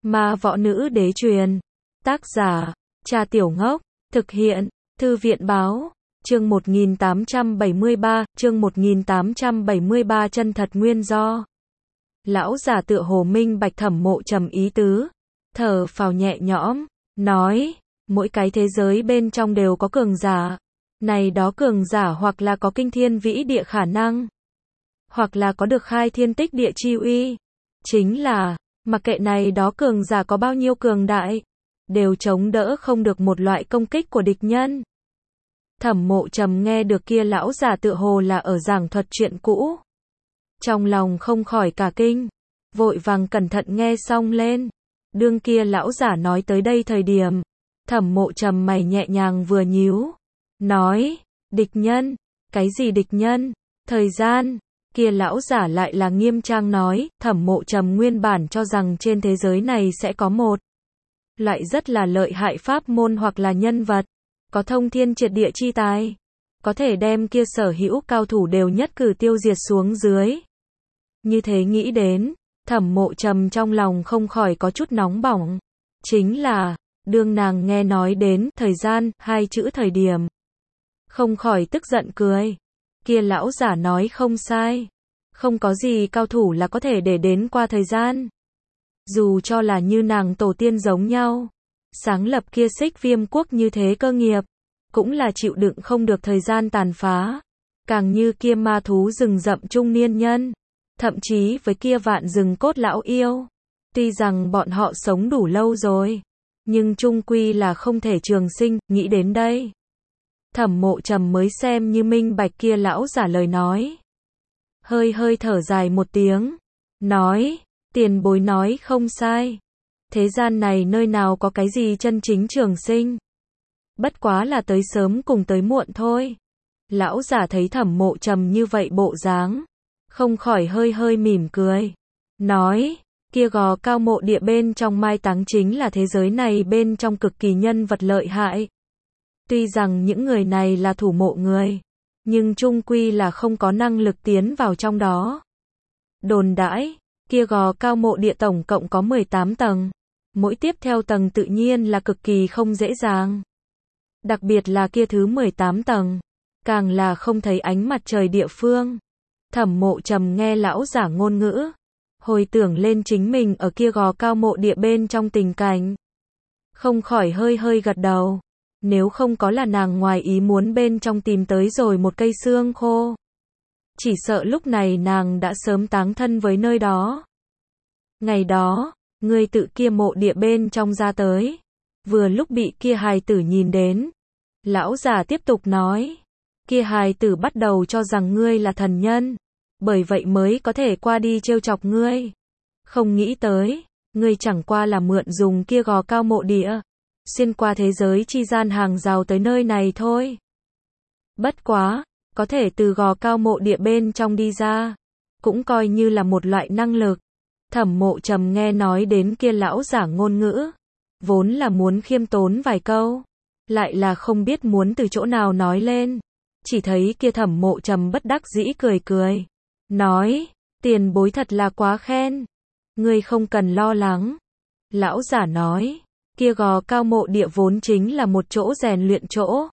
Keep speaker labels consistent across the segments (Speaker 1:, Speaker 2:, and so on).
Speaker 1: Ma võ nữ đế truyền. Tác giả, Cha Tiểu Ngốc. Thực hiện, Thư viện báo. Chương 1873, chương 1873 chân thật nguyên do. Lão giả tựa hồ minh bạch Thẩm Mộ Trầm ý tứ, thở phào nhẹ nhõm, nói, mỗi cái thế giới bên trong đều có cường giả. Này đó cường giả hoặc là có kinh thiên vĩ địa khả năng, hoặc là có được khai thiên tích địa chi uy. Chính là, mặc kệ này đó cường giả có bao nhiêu cường đại, đều chống đỡ không được một loại công kích của địch nhân. Thẩm Mộ Trầm nghe được kia lão giả tựa hồ là ở giảng thuật chuyện cũ, trong lòng không khỏi cả kinh, vội vàng cẩn thận nghe xong lên. Đương kia lão giả nói tới đây thời điểm, Thẩm Mộ Trầm mày nhẹ nhàng vừa nhíu, nói, địch nhân, cái gì địch nhân, thời gian. Kia lão giả lại là nghiêm trang nói, Thẩm Mộ Trầm nguyên bản cho rằng trên thế giới này sẽ có một loại rất là lợi hại pháp môn hoặc là nhân vật, có thông thiên triệt địa chi tài, có thể đem kia sở hữu cao thủ đều nhất cử tiêu diệt xuống dưới. Như thế nghĩ đến, Thẩm Mộ Trầm trong lòng không khỏi có chút nóng bỏng. Chính là, đương nàng nghe nói đến thời gian, hai chữ thời điểm, không khỏi tức giận cười. Kia lão giả nói không sai, không có gì cao thủ là có thể để đến qua thời gian. Dù cho là như nàng tổ tiên giống nhau, sáng lập kia Xích Viêm quốc như thế cơ nghiệp, cũng là chịu đựng không được thời gian tàn phá. Càng như kia ma thú rừng rậm trung niên nhân, thậm chí với kia vạn rừng cốt lão yêu, tuy rằng bọn họ sống đủ lâu rồi, nhưng chung quy là không thể trường sinh. Nghĩ đến đây, Thẩm Mộ Trầm mới xem như minh bạch kia lão giả lời nói, hơi hơi thở dài một tiếng, nói, tiền bối nói không sai, thế gian này nơi nào có cái gì chân chính trường sinh, bất quá là tới sớm cùng tới muộn thôi. Lão giả thấy Thẩm Mộ Trầm như vậy bộ dáng, không khỏi hơi hơi mỉm cười, nói, kia Gò Cao mộ địa bên trong mai táng chính là thế giới này bên trong cực kỳ nhân vật lợi hại. Tuy rằng những người này là thủ mộ người, nhưng chung quy là không có năng lực tiến vào trong đó. Đồn đãi, kia Gò Cao mộ địa tổng cộng có 18 tầng, mỗi tiếp theo tầng tự nhiên là cực kỳ không dễ dàng. Đặc biệt là kia thứ 18 tầng, càng là không thấy ánh mặt trời địa phương. Thẩm Mộ Trầm nghe lão giả ngôn ngữ, hồi tưởng lên chính mình ở kia Gò Cao mộ địa bên trong tình cảnh, không khỏi hơi hơi gật đầu. Nếu không có là nàng ngoài ý muốn bên trong tìm tới rồi một cây xương khô, chỉ sợ lúc này nàng đã sớm táng thân với nơi đó. Ngày đó, ngươi tự kia mộ địa bên trong ra tới, vừa lúc bị kia hài tử nhìn đến. Lão già tiếp tục nói, kia hài tử bắt đầu cho rằng ngươi là thần nhân, bởi vậy mới có thể qua đi trêu chọc ngươi. Không nghĩ tới, ngươi chẳng qua là mượn dùng kia Gò Cao mộ địa, xuyên qua thế giới chi gian hàng rào tới nơi này thôi. Bất quá, có thể từ Gò Cao mộ địa bên trong đi ra, cũng coi như là một loại năng lực. Thẩm Mộ Trầm nghe nói đến kia lão giả ngôn ngữ, vốn là muốn khiêm tốn vài câu, lại là không biết muốn từ chỗ nào nói lên. Chỉ thấy kia Thẩm Mộ Trầm bất đắc dĩ cười cười, nói, tiền bối thật là quá khen, ngươi không cần lo lắng. Lão giả nói, kia Gò Cao mộ địa vốn chính là một chỗ rèn luyện chỗ.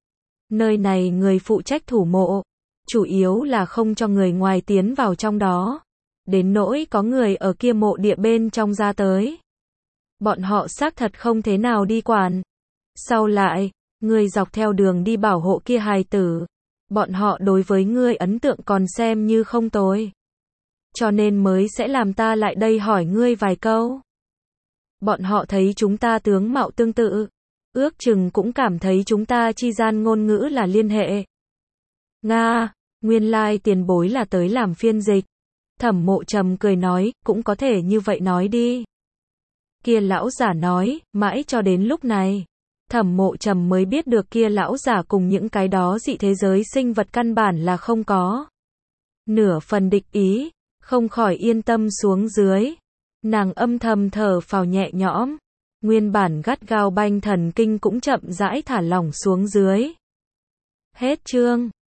Speaker 1: Nơi này người phụ trách thủ mộ, chủ yếu là không cho người ngoài tiến vào trong đó. Đến nỗi có người ở kia mộ địa bên trong ra tới, bọn họ xác thật không thế nào đi quản. Sau lại, người dọc theo đường đi bảo hộ kia hài tử, bọn họ đối với ngươi ấn tượng còn xem như không tồi, cho nên mới sẽ làm ta lại đây hỏi ngươi vài câu. Bọn họ thấy chúng ta tướng mạo tương tự, ước chừng cũng cảm thấy chúng ta chi gian ngôn ngữ là liên hệ. Nga, nguyên lai tiền bối là tới làm phiên dịch. Thẩm Mộ Trầm cười nói, cũng có thể như vậy nói đi. Kia lão giả nói, mãi cho đến lúc này, Thẩm Mộ Trầm mới biết được kia lão giả cùng những cái đó dị thế giới sinh vật căn bản là không có nửa phần địch ý, không khỏi yên tâm xuống dưới. Nàng âm thầm thở phào nhẹ nhõm, nguyên bản gắt gao banh thần kinh cũng chậm rãi thả lỏng xuống dưới. Hết chương.